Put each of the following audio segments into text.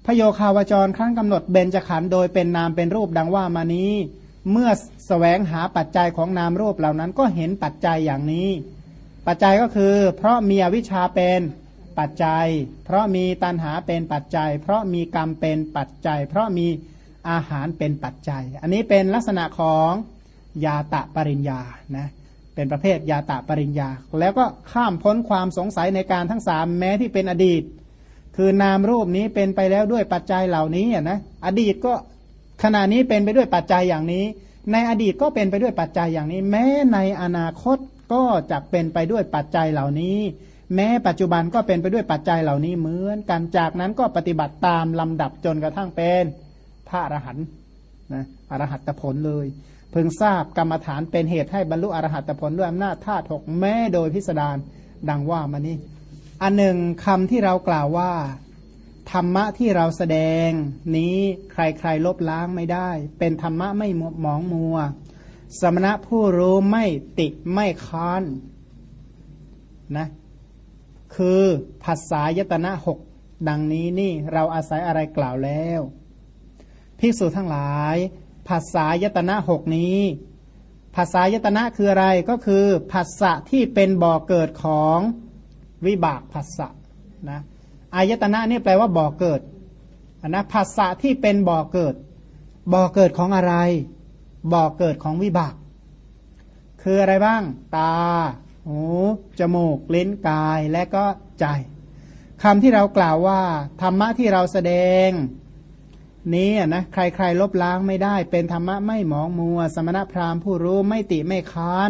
พโยคาวจรครั้งกำหนดเบญจขันธ์โดยเป็นนามเป็นรูปดังว่ามานี้เมื่อแสวงหาปัจจัยของนามรูปเหล่านั้นก็เห็นปัจจัยอย่างนี้ปัจจัยก็คือเพราะมีอวิชชาเป็นปัจจัยเพราะมีตัณหาเป็นปัจจัยเพราะมีกรรมเป็นปัจจัยเพราะมีอาหารเป็นปัจจัยอันนี้เป็นลักษณะของยาตะปริญญานะเป็นประเภทยาตะปริญญาแล้วก็ข้ามพ้นความสงสัยในการทั้งสามแม้ที่เป็นอดีตคือนามรูปนี้เป็นไปแล้วด้วยปัจจัยเหล่านี้นะอดีตก็ขณะนี้เป็นไปด้วยปัจจัยอย่างนี้ในอดีตก็เป็นไปด้วยปัจจัยอย่างนี้แม้ในอนาคตก็จะเป็นไปด้วยปัจจัยเหล่านี้แม้ปัจจุบันก็เป็นไปด้วยปัจจัยเหล่านี้เหมือนกันจากนั้นก็ปฏิบัติตามลำดับจนกระทั่งเป็นพระอรหันต์นะอรหัตผลเลยเพิ่งทราบกรรมฐานเป็นเหตุให้บรรลุอรหัตผลด้วยอำนาจธาตุหกแม้โดยพิสดารดังว่ามานี้อันหนึ่งคำที่เรากล่าวว่าธรรมะที่เราแสดงนี้ใครๆลบล้างไม่ได้เป็นธรรมะไม่หมองมัวสมณะผู้รู้ไม่ติไม่ค้านนะคือภาษายตนะหกดังนี้นี่เราอาศัยอะไรกล่าวแล้วภิกษุทั้งหลายภาษายตนะหกนี้ภาษายตนะคืออะไรก็คือภาษะที่เป็นบ่อเกิดของวิบากภาษะนะอายตนะนี่แปลว่าบ่อเกิดนะภาษะที่เป็นบ่อเกิดบ่อเกิดของอะไรบ่อเกิดของวิบากคืออะไรบ้างตาหูจมูกลิ้นกายและก็ใจคำที่เรากล่าวว่าธรรมะที่เราแสดงนี้นะใครๆลบล้างไม่ได้เป็นธรรมะไม่หมองมัวสมณพราหมณ์ผู้รู้ไม่ติไม่ค้าน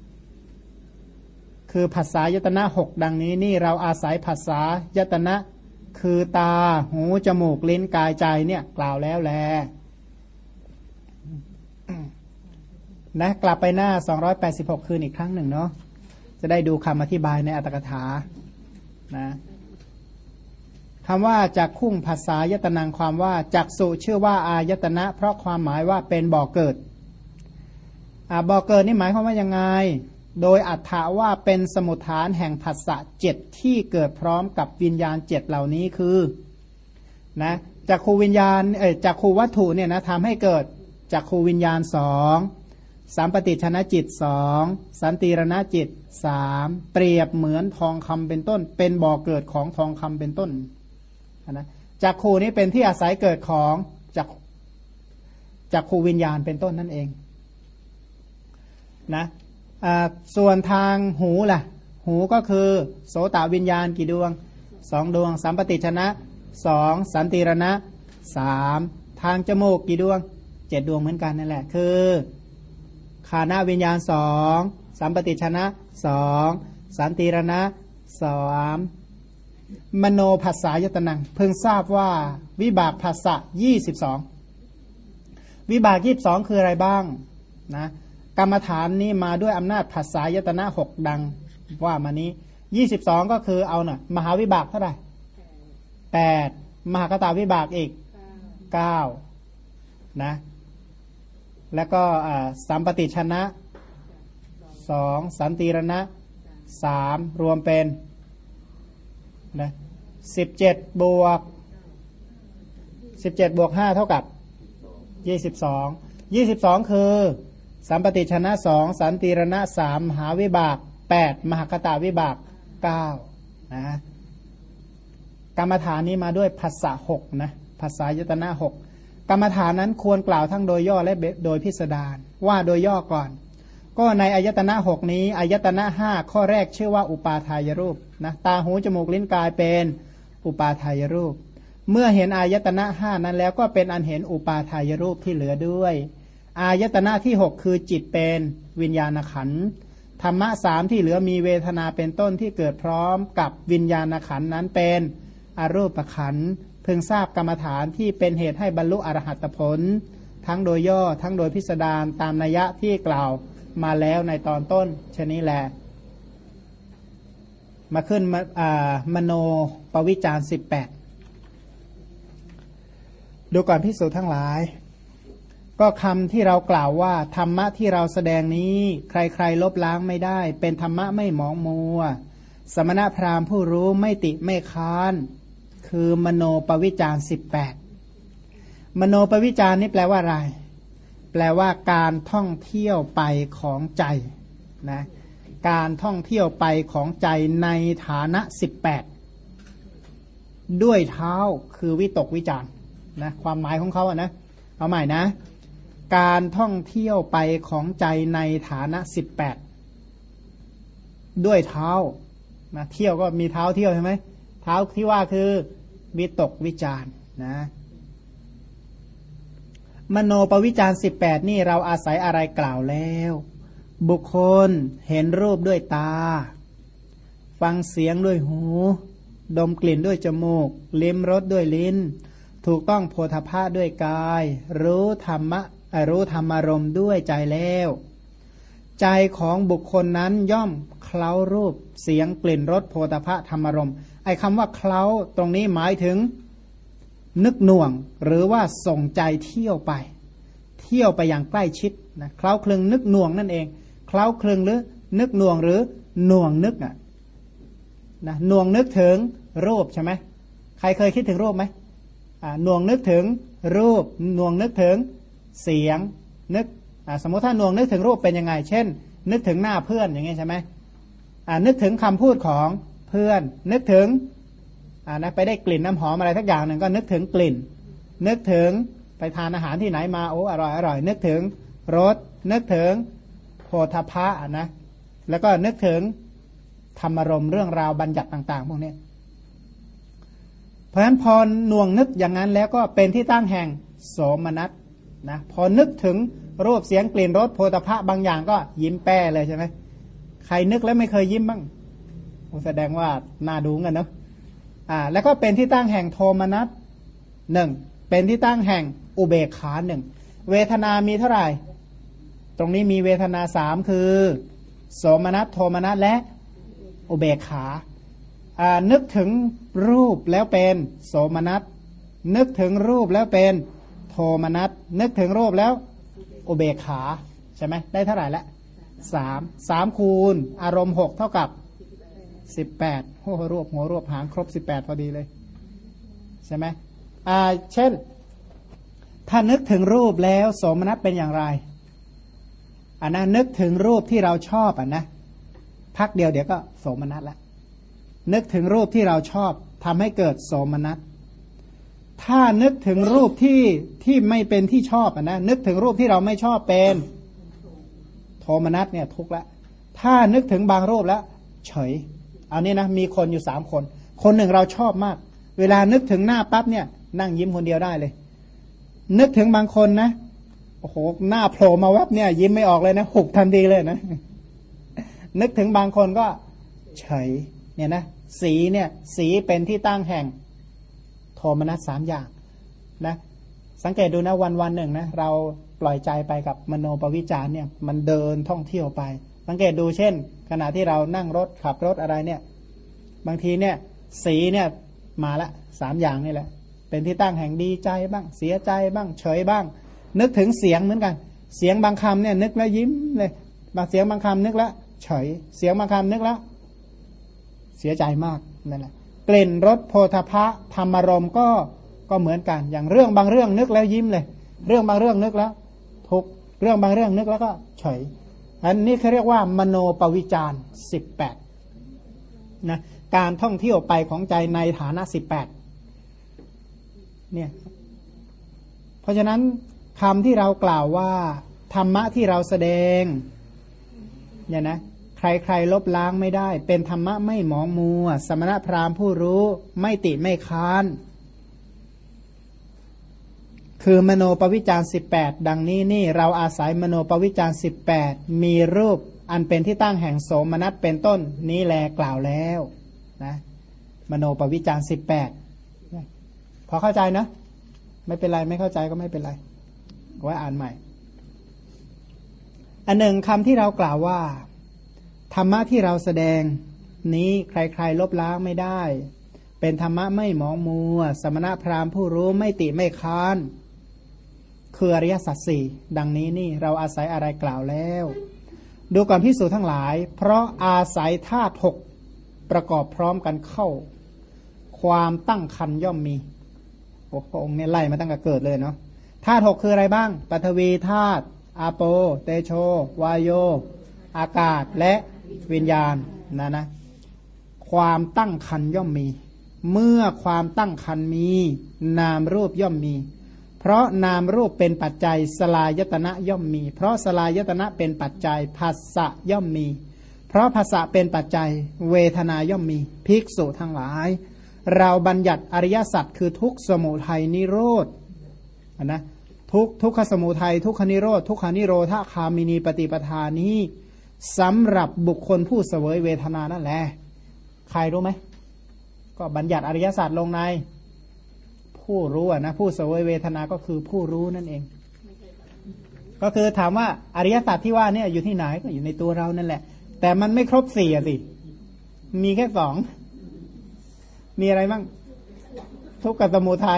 คือภาษายตนะหกดังนี้นี่เราอาศัยภาษายตนะคือตาหูจมูกลิ้นกายใจเนี่ยกล่าวแล้วแลนะกลับไปหน้า286คืนอีกครั้งหนึ่งเนาะจะได้ดูคำอธิบายในอัตถกถานะคำว่าจักขุงภาษายตนังความว่าจักสุชื่อว่าอายตนะเพราะความหมายว่าเป็นบ่อเกิดบ่อเกิดนี่หมายความว่ายังไงโดยอัฏฐะว่าเป็นสมุฏฐานแห่งภาษะเจ็ดที่เกิดพร้อมกับวิญญาณเจ็ดเหล่านี้คือนะจักขูวิญญาณจักขูวัตถุเนี่ยนะทำให้เกิดจักขูวิญญาณสองสัมปติชนะจิตสองสันติรณจิตสามเปรียบเหมือนทองคำเป็นต้นเป็นบ่อเกิดของทองคำเป็นต้นนะจักขูนี้เป็นที่อาศัยเกิดของจักขูวิญญาณเป็นต้นนั่นเองนะส่วนทางหูล่ะหูก็คือโสตวิญญาณกี่ดวงสองดวงสัมปติชนะสองสันติรณะสามทางจมูกกี่ดวงเจ็ดดวงเหมือนกันนั่นแหละคือคานาวิญญาณสองสัมปติชนะสองสันติรณะสามมโนภาษายตนังเพิ่งทราบว่าวิบากภาษะ22วิบาก22คืออะไรบ้างนะกรรมฐานนี้มาด้วยอำนาจภาษายตนะ6ดังว่ามานี้22ก็คือเอาน่ะมหาวิบากเท่าไหร่8มหากตาวิบากอีก9นะแล้วก็สัมปติชนะ2สันติรณะ3รวมเป็นนะ17บวก5เท่ากับ22คือสัมปติชนะ2สันติรณะ3มหาวิบาก8มหากตาวิบาก9นะกรรมฐานนี้มาด้วยภาษา6นะภาษายตนะ6กรรมฐานนั้นควรกล่าวทั้งโดยย่อและโดยพิสดารว่าโดยย่อก่อนก็ในอายตนะ6นี้อายตนะ5ข้อแรกชื่อว่าอุปาทายรูปนะตาหูจมูกลิ้นกายเป็นอุปาทายรูปเมื่อเห็นอายตนะ5นั้นแล้วก็เป็นอันเห็นอุปาทายรูปที่เหลือด้วยอายตนะที่6คือจิตเป็นวิญญาณขันธ์ธรรมะ3ที่เหลือมีเวทนาเป็นต้นที่เกิดพร้อมกับวิญญาณขันธ์นั้นเป็นอรูปขันธ์เพิ่งทราบกรรมฐานที่เป็นเหตุให้บรรลุอรหัตผลทั้งโดยย่อทั้งโดยพิสดารตามนัยยะที่กล่าวมาแล้วในตอนต้นชนี้แหละมาขึ้นมโนปวิจาร18ดูก่อนภิกษุทั้งหลายก็คำที่เรากล่าวว่าธรรมะที่เราแสดงนี้ใครๆลบล้างไม่ได้เป็นธรรมะไม่หมองมัวสมณพราหมณ์ผู้รู้ไม่ติไม่ค้านคคือมโนปวิจาร18มโนปวิจารนี่แปลว่าอะไรแปลว่าการท่องเที่ยวไปของใจนะการท่องเที่ยวไปของใจในฐานะ18ด้วยเท้าคือวิตกวิจารนะความหมายของเขาอะนะเอาใหม่นะการท่องเที่ยวไปของใจในฐานะ18ด้วยเท้านะเที่ยวก็มีเท้าเที่ยวใช่ไหมเท้าที่ว่าคือวิตกวิจารนะมโนปวิจาร18นี่เราอาศัยอะไรกล่าวแล้วบุคคลเห็นรูปด้วยตาฟังเสียงด้วยหูดมกลิ่นด้วยจมูกลิ้มรสด้วยลิ้นถูกต้องโผฏฐัพพะด้วยกายรู้ธรรมารมณ์ด้วยใจแล้วใจของบุคคลนั้นย่อมเคล้ารูปเสียงกลิ่นรสโผฏฐัพพะธรรมารมณ์ไอ้คำว่าเคล้าตรงนี้หมายถึงนึกหน่วงหรือว่าส่งใจเที่ยวไปอย่างใกล้ชิดนะเคล้าคลึงนึกหน่วงนั่นเองเคล้าคลึงหรือนึกหน่วงหรือหน่วงนึกนะหน่วงนึกถึงรูปใช่ไหมใครเคยคิดถึงรูปไหมหน่วงนึกถึงรูปหน่วงนึกถึงเสียงนึกสมมติถ้าหน่วงนึกถึงรูปเป็นยังไงเช่นนึกถึงหน้าเพื่อนอย่างงี้ใช่ไหมนึกถึงคำพูดของเพื่อนนึกถึงนะไปได้กลิ่นน้ำหอมอะไรทักอย่างหนึ่งก็นึกถึงกลิ่นนึกถึงไปทานอาหารที่ไหนมาโอ้อร่อยนึกถึงรสนึกถึงโผฏฐัพพะนะแล้วก็นึกถึงธรรมารมณ์เรื่องราวบัญญัติต่างๆพวกนี้เพราะฉะนั้นพอหน่วงนึกอย่างนั้นแล้วก็เป็นที่ตั้งแห่งโสมนัสนะพอนึกถึงรูปเสียงกลิ่นรสโผฏฐัพพะบางอย่างก็ยิ้มแป้เลยใช่ไหมใครนึกแล้วไม่เคยยิ้มบ้างแสดงว่าน่าดูกันเนาะแล้วก็เป็นที่ตั้งแห่งโทมนัสหนึ่งเป็นที่ตั้งแห่งอุเบกขาหนึ่งเวทนามีเท่าไหร่ตรงนี้มีเวทนา3คือโสมนัสโทมนัสและอุเบกขานึกถึงรูปแล้วเป็นโสมนัสนึกถึงรูปแล้วเป็นโทมนัสนึกถึงรูปแล้วอุเบกขาใช่ไหมได้เท่าไหร่ละ3คูณอารมณ์6เท่ากับ18โอ้รวบหัวรวบหางครบ18พอดีเลยใช่ไหมเช่นถ้านึกถึงรูปแล้วโสมนัสเป็นอย่างไรนะนึกถึงรูปที่เราชอบนะพักเดียวเดี๋ยวก็โสมนัสละนึกถึงรูปที่เราชอบทำให้เกิดโสมนัสถ้านึกถึงรูปที่ไม่เป็นที่ชอบนะนึกถึงรูปที่เราไม่ชอบเป็นโทมนัสเนี่ยทุกข์ละถ้านึกถึงบางรูปแล้วเฉยเอานี้นะมีคนอยู่3คนคนหนึ่งเราชอบมากเวลานึกถึงหน้าปั๊บเนี่ยนั่งยิ้มคนเดียวได้เลยนึกถึงบางคนนะโอ้โหหน้าโผล่มาแวบเนี่ยยิ้มไม่ออกเลยนะหุบทันทีเลยนะนึกถึงบางคนก็เฉยเนี่ยนะสีเป็นที่ตั้งแห่งโทมนัส3อย่างนะสังเกตดูนะวันหนึ่งนะเราปล่อยใจไปกับมโนปวิจารเนี่ยมันเดินท่องเที่ยวไปสังเกตดูเช่นขณะที่เรานั่งรถขับรถอะไรเนี่ยบางทีเนี่ยสีเนี่ยมาละ3อย่างนี่แหละเป็นที่ตั้งแห่งดีใจบ้างเสียใจบ้างเฉยบ้างนึกถึงเสียงเหมือนกันเสียงบางคำเนี่ยนึกแล้วยิ้มเลยบางเสียงบางคำนึกแล้วเฉยเสียงบางคำนึกแล้วเสียใจมากนั่นแหละกลิ่นรสโผฏฐัพพะธรรมารมณ์ก็เหมือนกันอย่างเรื่องบางเรื่องนึกแล้วยิ้มเลยเรื่องบางเรื่องนึกแล้วทุกเรื่องบางเรื่องนึกแล้วก็เฉยอันนี้เขาเรียกว่ามโนปวิจาร18นะการท่องเที่ยวไปของใจในฐานะ18เนี่ยเพราะฉะนั้นคำที่เรากล่าวว่าธรรมะที่เราแสดงเนี่ยนะใครๆลบล้างไม่ได้เป็นธรรมะไม่หมองมัวสมณพราหมณ์ผู้รู้ไม่ติไม่ค้านคือมโนปวิจาร18ดังนี้นี่เราอาศัยมโนปวิจาร18มีรูปอันเป็นที่ตั้งแห่งโสมนัสเป็นต้นนี้แลกล่าวแล้วนะมโนปวิจาร18พอเข้าใจนะไม่เป็นไรไม่เข้าใจก็ไม่เป็นไรไว้อ่านใหม่อันหนึ่งคำที่เรากล่าวว่าธรรมะที่เราแสดงนี้ใครๆลบล้างไม่ได้เป็นธรรมะไม่หมองมัวสมณพราหมณ์ผู้รู้ไม่ติไม่ค้านคืออริยสัจสี่ดังนี้นี่เราอาศัยอะไรกล่าวแล้วดูก่อนภิกษุทั้งหลายเพราะอาศัยธาตุ6ประกอบพร้อมกันเข้าคความตั้งครรภ์ย่อมมีโอ้พระองค์เนี่ยไล่มาตั้งแต่เกิดเลยเนาะธาตุหกคืออะไรบ้างปฐวีธาตุอาโปเตโชวายโยอากาศและวิญญาณนะความตั้งครรภ์ย่อมมีเมื่อความตั้งครรภ์มีนามรูปย่อมมีเพราะนามรูปเป็นปัจจัยสลายตนะย่อมมีเพราะสลายตนะเป็นปัจจัยผัสสะย่อมมีเพราะภาษาเป็นปัจจัยเวทนาย่อมมีภิกษุทั้งหลายเราบัญญัติอริยสัจคือทุกขสมุทัยนิโรธนะทุกขสมุทัยทุกขนิโรธทุกขานิโรธคามินีปฏิปทานี้สำหรับบุคคลผู้เสวยเวทนานั่นแหละใครรู้ไหมก็บัญญัติอริยสัจลงในผู้รู้นะผู้เสวยเวทนาก็คือผู้รู้นั่นเองก็คือถามว่าอริยสัจที่ว่าเนี่ยอยู่ที่ไหนก็อยู่ในตัวเรานั่นแหละแต่มันไม่ครบสี่สิมีแค่สองมีอะไรบ้างทุกขสมุทัย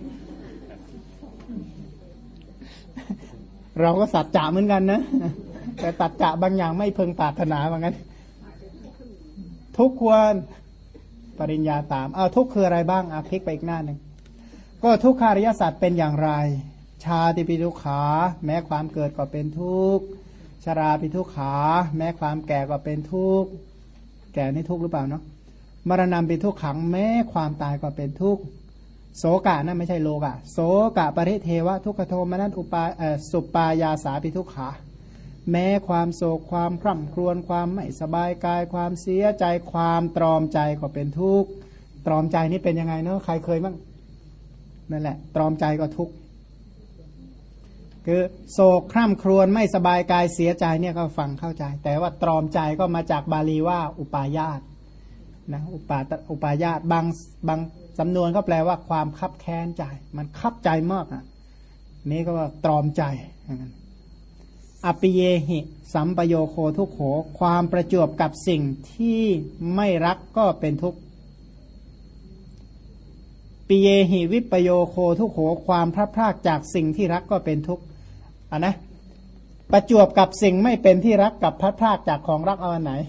เราก็สัจจะเหมือนกันนะแต่สัจจะบางอย่างไม่พึงปรารถนาเหมือนกันทุกควรปริญญาสามทุกคืออะไรบ้างพลิกไปอีกหน้าหนึ่งก็ทุกขาริยสัจเป็นอย่างไรชาติปิทุกขาแม้ความเกิดก็เป็นทุกข์ชราปิทุกขาแม้ความแก่ก็เป็นทุกข์แก่นี่ทุกข์หรือเปล่าเนาะมรณะเป็นทุกขังแม้ความตายก็เป็นทุกข์โสกะนั่นไม่ใช่โลกะโสกะปริเทวะทุกขโทมนัสสุปายาสาปิทุกขาแม้ความโศกความคร่ำครวญความไม่สบายกายความเสียใจความตรอมใจก็เป็นทุกข์ตรอมใจนี่เป็นยังไงเนาะใครเคยบ้างนั่นแหละตรอมใจก็ทุกข์คือโศกคร่ำครวญไม่สบายกายเสียใจเนี่ยก็ฟังเข้าใจแต่ว่าตรอมใจก็มาจากบาลีว่าอุปาญาตนะอุปาญาตบางสำนวนก็แปลว่าความคับแค้นใจมันคับใจมากนี่ก็ว่าตรอมใจอปิเยหิสัมปโยโคทุกโขความประจวบกับสิ่งที่ไม่รักก็เป็นทุกข์ปิเยหิวิปโยโคทุกโขความพลัดพรากจากสิ่งที่รักก็เป็นทุกข์นะประจวบกับสิ่งไม่เป็นที่รักกับพลัดพรากจากของรักเอาอันไหน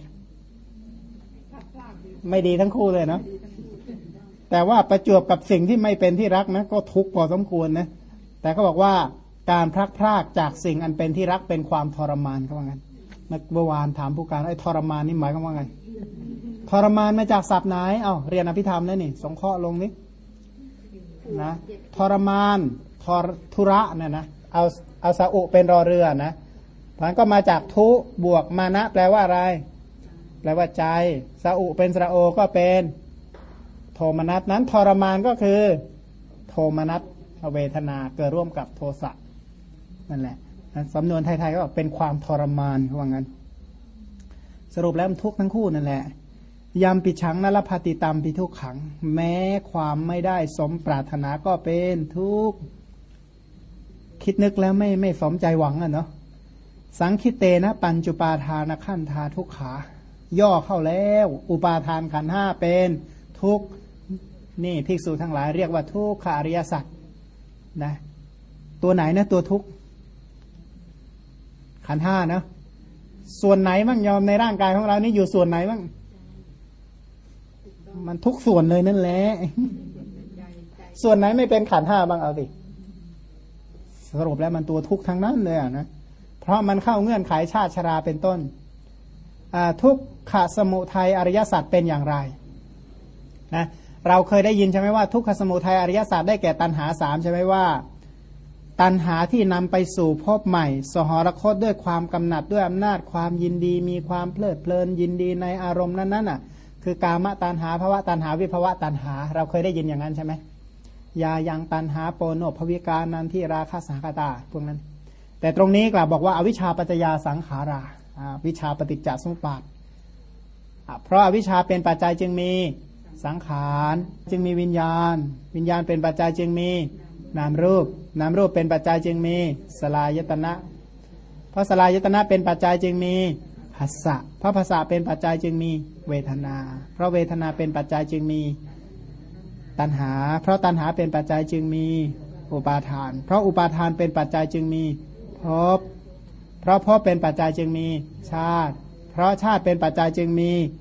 ไม่ดีทั้งคู่เลยเนาะแต่ว่าประจวบกับสิ่งที่ไม่เป็นที่รักนะก็ทุกข์พอสมควรนะแต่เขาบอกว่าการพลัดพรากจากสิ่งอันเป็นที่รักเป็นความทรมานเขาว่างั้นเมื่อวานถามผู้การไอ้ทรมานนี่หมายความว่าไงทรมานมาจากศัพท์ไหนเรียนอภิธรรมแล้วนี่สงเคราะห์ลงนินะทรมานทุระเนี่ยนะเอาสะอุเป็นรอเรือนะมันก็มาจากทุบวกมานะแปลว่าอะไรแปลว่าใจสะอุเป็นสระโอก็เป็นโทมนัสนั้นทรมานก็คือโทมนัสเวทนาเกิดร่วมกับโทสะนั่นแหละสำนวนไทยๆก็เป็นความทรมานว่างั้นสรุปแล้วมันทุกข์ทั้งคู่นั่นแหละยามปิฉังนรพาติตามปิทุกขังแม้ความไม่ได้สมปรารถนาก็เป็นทุกข์คิดนึกแล้วไม่สมใจหวังเนาะสังคิเตนะปัญจุปาทานขันธาทุกขาย่อเข้าแล้วอุปาทานขันธ์ห้าเป็นทุกข์นี่ภิกษุทั้งหลายเรียกว่าทุกขอริยสัจนะตัวไหนนะตัวทุกข์ขันธ์ห้านะส่วนไหนบ้างยอมในร่างกายของเรานี่อยู่ส่วนไหนบ้างมันทุกส่วนเลยนั่นแหละส่วนไหนไม่เป็นขันธ์ห้าบ้างเอาสิสรุปแล้วมันตัวทุกข์ทั้งนั้นเลยนะเพราะมันเข้าเงื่อนไขชาติชราเป็นต้นทุกขสมุทัยอริยสัจเป็นอย่างไรนะเราเคยได้ยินใช่ไหมว่าทุกขสมุทัยอริยสัจได้แก่ตัณหาสามใช่ไหมว่าตัณหาที่นำไปสู่ภพใหม่สหรคตด้วยความกำหนัดด้วยอำนาจความยินดีมีความเพลิดเพลินยินดีในอารมณ์นั้นคือกามตัณหาภวะตัณหาวิภวะตัณหาเราเคยได้ยินอย่างนั้นใช่ไหมยายังตัณหาโปโนภวิกานันที่ราคะสังคตาพวกนั้นแต่ตรงนี้กล่าวบอกว่าอวิชชาปัจจยาสังขาราวิชชาปฏิจจสมุปบาทเพราะอวิชชาเป็นปัจจัยจึงมีสังขารจึงมีวิญญาณวิญญาณเป็นปัจจัยจึงมีนามรูปนามรูปเป็นปัจจัยจึงมีสลายตนะเพราะสลายตนะเป็นปัจจัยจึงมีผัสสะเพราะผัสสะเป็นปัจจัยจึงมีเวทนาเพราะเวทนาเป็นปัจจัยจึงมีตัณหาเพราะตัณหาเป็นปัจจัยจึงมีอุปาทานเพราะอุปาทานเป็นปัจจัยจึงมีภพเพราะภพเป็นปัจจัยจึงมีชาติเพราะชาติเป็นปัจจัยจึงมี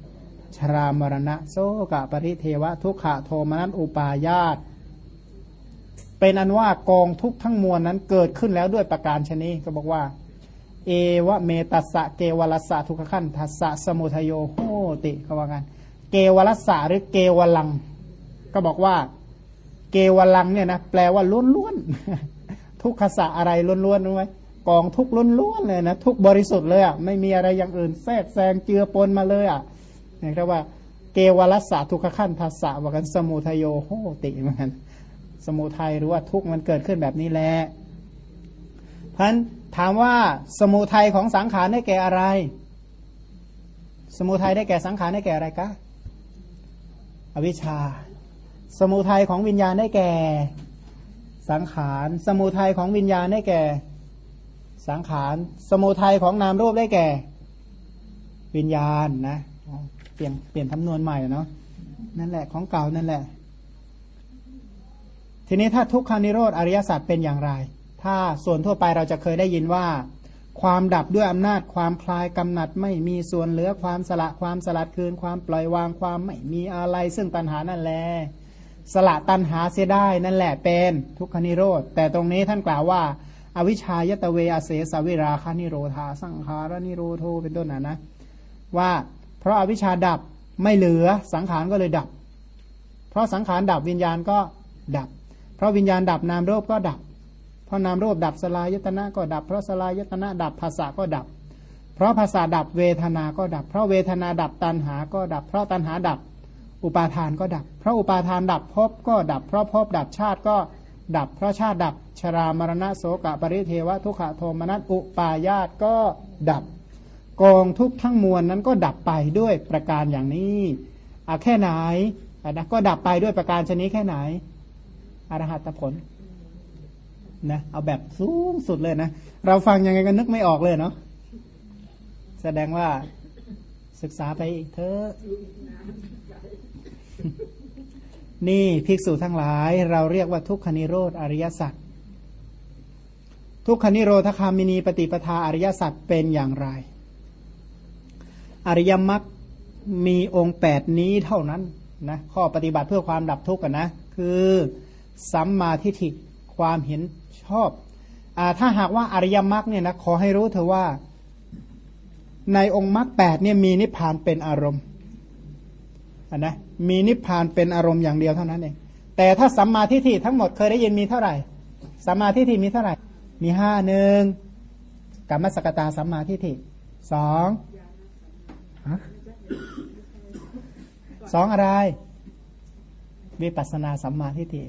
ชรามรณะโสกปริเทวะทุกขโทมนัสอุปาญาตเป็นอันว่ากองทุกทั้งมวลนั้นเกิดขึ้นแล้วด้วยประการชนีก็บอกว่าเอวะเมตัสสะเกวลัสสะทุกขขันธัสสะสมุทัยโยโหติเขาว่ากันเกวลัสสะหรือเกวลังก็บอกว่าเกวลังเนี่ยนะแปลว่าล้วนๆทุกขสะอะไรล้วนๆรู้ไหมกองทุกล้วนๆเลยนะทุกบริสุทธิ์เลยอ่ะไม่มีอะไรอย่างอื่นแทรกแซงเจือปนมาเลยอ่ะนี่เรียกว่าเกวลัสสะทุกขขันธัสสะว่ากันสมุทัยโยโหติเหมือนกันสมุทัยหรือว่าทุกข์มันเกิดขึ้นแบบนี้แหละเพราะฉะนั้นถามว่าสมุทัยของสังขารได้แก่อะไรสมุทัยได้แก่สังขารได้แก่อะไรกะอวิชชาสมุทัยของวิญญาณได้แก่สังขารสมุทัยของวิญญาณได้แก่สังขารสมุทัยของนามรูปได้แก่วิญญาณนะเปลี่ยนคำนวณใหม่เนาะนั่นแหละของเก่านั่นแหละทีนี้ถ้าทุกขานิโรธอริยสัจเป็นอย่างไรถ้าส่วนทั่วไปเราจะเคยได้ยินว่าความดับด้วยอำนาจความคลายกำหนัดไม่มีส่วนเหลือความสละความสลัดคืนความปล่อยวางความไม่มีอะไรซึ่งตัณหานั่นแหละสละตัณหาเสียได้นั่นแหละเป็นทุกขานิโรธแต่ตรงนี้ท่านกล่าวว่าอวิชชายตเวอเสสวิราคานิโรธาสังขารนิโรโทเป็นต้นนะว่าเพราะอวิชชาดับไม่เหลือสังขารก็เลยดับเพราะสังขารดับวิญญาณก็ดับเพราะวิญญาณดับนามรูปก็ดับเพราะนามรูปดับสลายตนะก็ดับเพราะสลายตนะดับภาษาก็ดับเพราะภาษาดับเวทนาก็ดับเพราะเวทนาดับตัณหาก็ดับเพราะตัณหาดับอุปาทานก็ดับเพราะอุปาทานดับภพก็ดับเพราะภพดับชาติก็ดับเพราะชาติดับชรามรณะโสกปริเทวะทุกขโทมนัสอุปาญาตก็ดับกองทุกทั้งมวลนั้นก็ดับไปด้วยประการอย่างนี้แค่ไหนนะก็ดับไปด้วยประการชนิดแค่ไหนอรหัตผลนะเอาแบบสูงสุดเลยนะเราฟังยังไงก็นึกไม่ออกเลยเนาะแสดงว่าศึกษาไปอีกเถอะนี่ภิกษุทั้งหลายเราเรียกว่าทุกขนิโรธอริยสัจทุกขนิโรธคามินีปฏิปทาอริยสัจเป็นอย่างไรอริยมรรคมีองค์8นี้เท่านั้นนะข้อปฏิบัติเพื่อความดับทุกข์กันนะคือสัมมาทิฏฐิความเห็นชอบถ้าหากว่าอริยมรรคเนี่ยนะขอให้รู้เถอะว่าในองค์มรรค8เนี่ยมีนิพพานเป็นอารมณ์นะมีนิพพานเป็นอารมณ์อย่างเดียวเท่านั้นเองแต่ถ้าสัมมาทิฏฐิทั้งหมดเคยได้ยินมีเท่าไหร่สัมมาทิฏฐิมีเท่าไหร่มี1กัมมสกตาสัมมาทิฏฐิ2อะไรวิปัสสนาสัมมาทิฏฐิ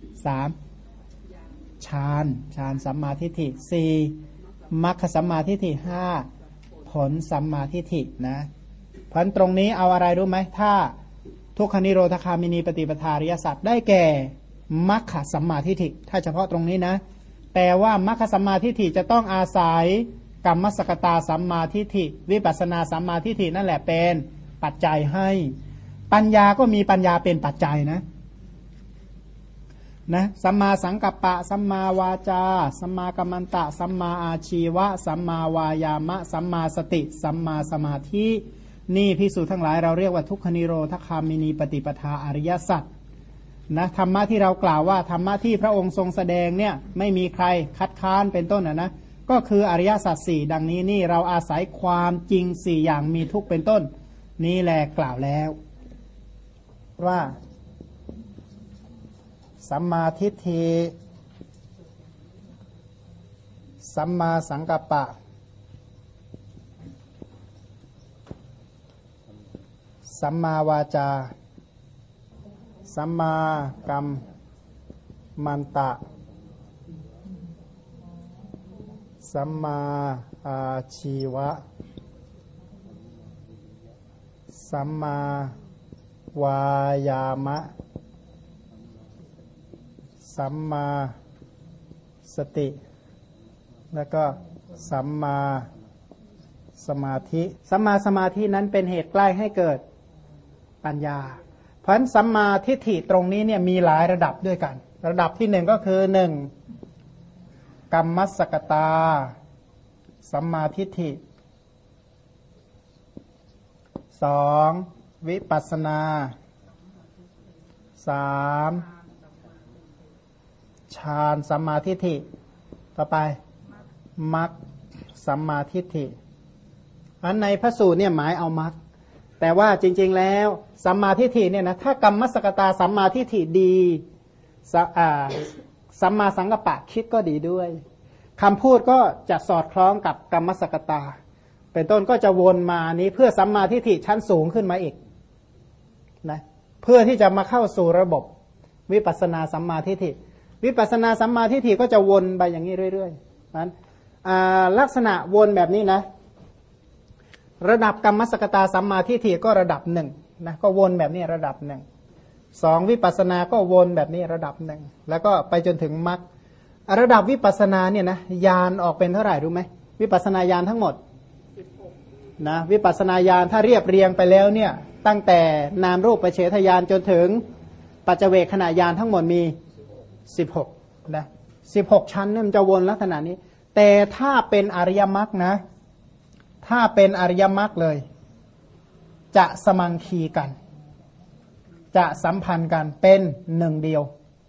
3ฌานสัมมาทิฏฐิ4มรรคสัมมาทิฏฐิ5ผลสัมมาทิฏฐินะเพราะตรงนี้เอาอะไรรู้ไหมถ้าทุกขนิโรธคามินีปฏิปทาอริยสัจได้แก่มรรคสัมมาทิฏฐิถ้าเฉพาะตรงนี้นะแต่ว่ามรรคสัมมาทิฏฐิจะต้องอาศัยกัมมสกตาสัมมาทิฏฐิวิปัสสนาสัมมาทิฏฐินั่นแหละเป็นปัจจัยให้ปัญญาก็มีปัญญาเป็นปัจจัยนะสัมมาสังกัปปะสัมมาวาจาสัมมากัมมันตะสัมมาอาชีวะสัมมาวายามะสัมมาสติสัมมาสมาธินี่ภิกษุทั้งหลายเราเรียกว่าทุกขนิโรธคามินีปฏิปทาอริยสัจนะธรรมะที่เรากล่าวว่าธรรมะที่พระองค์ทรงแสดงเนี่ยไม่มีใครคัดค้านเป็นต้นนะก็คืออริยสัจ4ดังนี้นี่เราอาศัยความจริง4อย่างมีทุกเป็นต้นนี่แหละกล่าวแล้วว่าสัมมาทิฏฐิสัมมาสังกัปปะสัมมาวาจาสัมมากัมมันตะสัมมาอาชีวะสัมมาวายามะสัมมาสติแล้วก็สัมมาสมาธิสัมมาสมาธินั้นเป็นเหตุใกล้ให้เกิดปัญญาเพราะฉะนั้นสัมมาทิฏฐิตรงนี้เนี่ยมีหลายระดับด้วยกันระดับที่1ก็คือ1กัมมสกตาสัมมาทิฏฐิ2 วิปัสสนาสามฌานสัมมาทิฏฐิต่อไปมรรคสัมมาทิฏฐิอันในพระสูตรเนี่ยหมายเอามรรคแต่ว่าจริงๆแล้วสัมมาทิฏฐิเนี่ยนะถ้ากรรมสกตาสัมมาทิฏฐิดีสัมมาสังกัปปะคิดก็ดีด้วยคำพูดก็จะสอดคล้องกับกรรมสกตาเป็นต้นก็จะวนมานี้เพื่อสัมมาทิฏฐิชั้นสูงขึ้นมาอีกนะเพื่อที่จะมาเข้าสู่ระบบวิปัสสนาสัมมาทิฏฐิวิปัสสนาสัมมาทิฏฐิก็จะวนไปอย่างนี้เรื่อยๆนั้นลักษณะวนแบบนี้นะระดับกรรมสกตาสัมมาทิฏฐิก็ระดับหนึ่งนะก็วนแบบนี้ระดับหนึ่งสองวิปัสสนาก็วนแบบนี้ระดับหนึ่งแล้วก็ไปจนถึงมรรคระดับวิปัสสนาเนี่ยนะญาณออกเป็นเท่าไหร่รู้ไหมวิปัสสนาญาณทั้งหมดนะวิปัสสนาญาณถ้าเรียบเรียงไปแล้วเนี่ยตั้งแต่นามรูปปัจเฉทญาณจนถึงปัจเจเวคขณะญาณทั้งหมดมี16นะ16ชั้นเนี่ยมันจะวนลักษณะนี้แต่ถ้าเป็นอริยมรรคนะถ้าเป็นอริยมรรคเลยจะสมังคีกันจะสัมพันธ์กันเป็นหนึ่งเดียว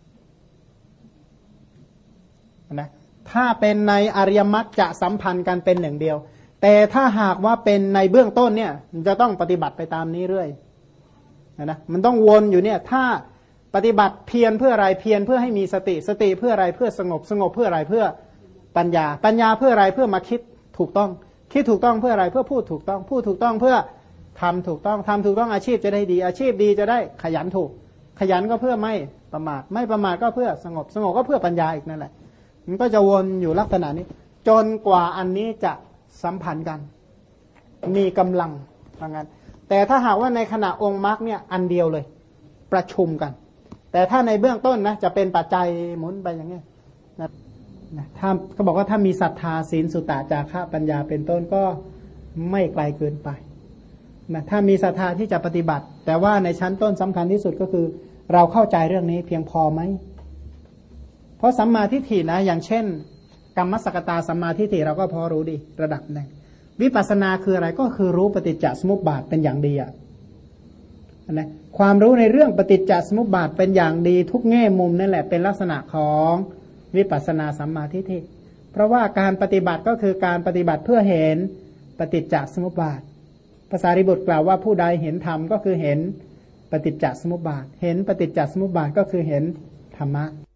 นะถ้าเป็นในอริยมรรคจะสัมพันธ์กันเป็นหนึ่งเดียวแต่ถ้าหากว่าเป็นในเบื้องต้นเนี่ยมันจะต้องปฏิบัติไปตามนี้เรื่อยนะมันต้องวนอยู่เนี่ยถ้าปฏิบัติเพียรเพื่ออะไรเพียรเพื่อให้มีสติสติเพื่ออะไรเพื่อสงบสงบเพื่ออะไรเพื่อปัญญาปัญญาเพื่ออะไรเพื่อมาคิดถูกต้องคิดถูกต้องเพื่ออะไรเพื่อพูดถูกต้องพูดถูกต้องเพื่อทำถูกต้องทำถูกต้องอาชีพจะได้ดีอาชีพดีจะได้ขยันถูกขยันก็เพื่อไม่ประมาทไม่ประมาทก็เพื่อสงบสงบก็เพื่อปัญญาอีกนั่นแหละมันก็จะวนอยู่ลักษณะนี้จนกว่าอันนี้จะสัมพันธ์กันมีกำลังว่างั้นแต่ถ้าหากว่าในขณะองค์มรรคเนี่ยอันเดียวเลยประชุมกันแต่ถ้าในเบื้องต้นนะจะเป็นปัจจัยหมุนไปอย่างนี้นะถ้าเขาบอกว่าถ้ามีศรัทธาศีลสุตตะจาระปัญญาเป็นต้นก็ไม่ไกลเกินไปนะถ้ามีศรัทธาที่จะปฏิบัติแต่ว่าในชั้นต้นสำคัญที่สุดก็คือเราเข้าใจเรื่องนี้เพียงพอไหมเพราะสัมมาทิฏฐินะอย่างเช่นกรรมสกตาสัมมาทิฏฐิเราก็พอรู้ดีระดับหนึ่งวิปัสสนาคืออะไรก็คือรู้ปฏิจจสมุปบาทเป็นอย่างดีอ่ะนะความรู้ในเรื่องปฏิจจสมุปบาทเป็นอย่างดีทุกแง่มุมนั่นแหละเป็นลักษณะของวิปัสสนาสัมมาทิฏฐิเพราะว่าการปฏิบัติก็คือการปฏิบัติเพื่อเห็นปฏิจจสมุปบาทภาษาริบุตรกล่าวว่าผู้ใดเห็นธรรมก็คือเห็นปฏิจจสมุปบาทเห็นปฏิจจสมุปบาทก็คือเห็นธรรมะ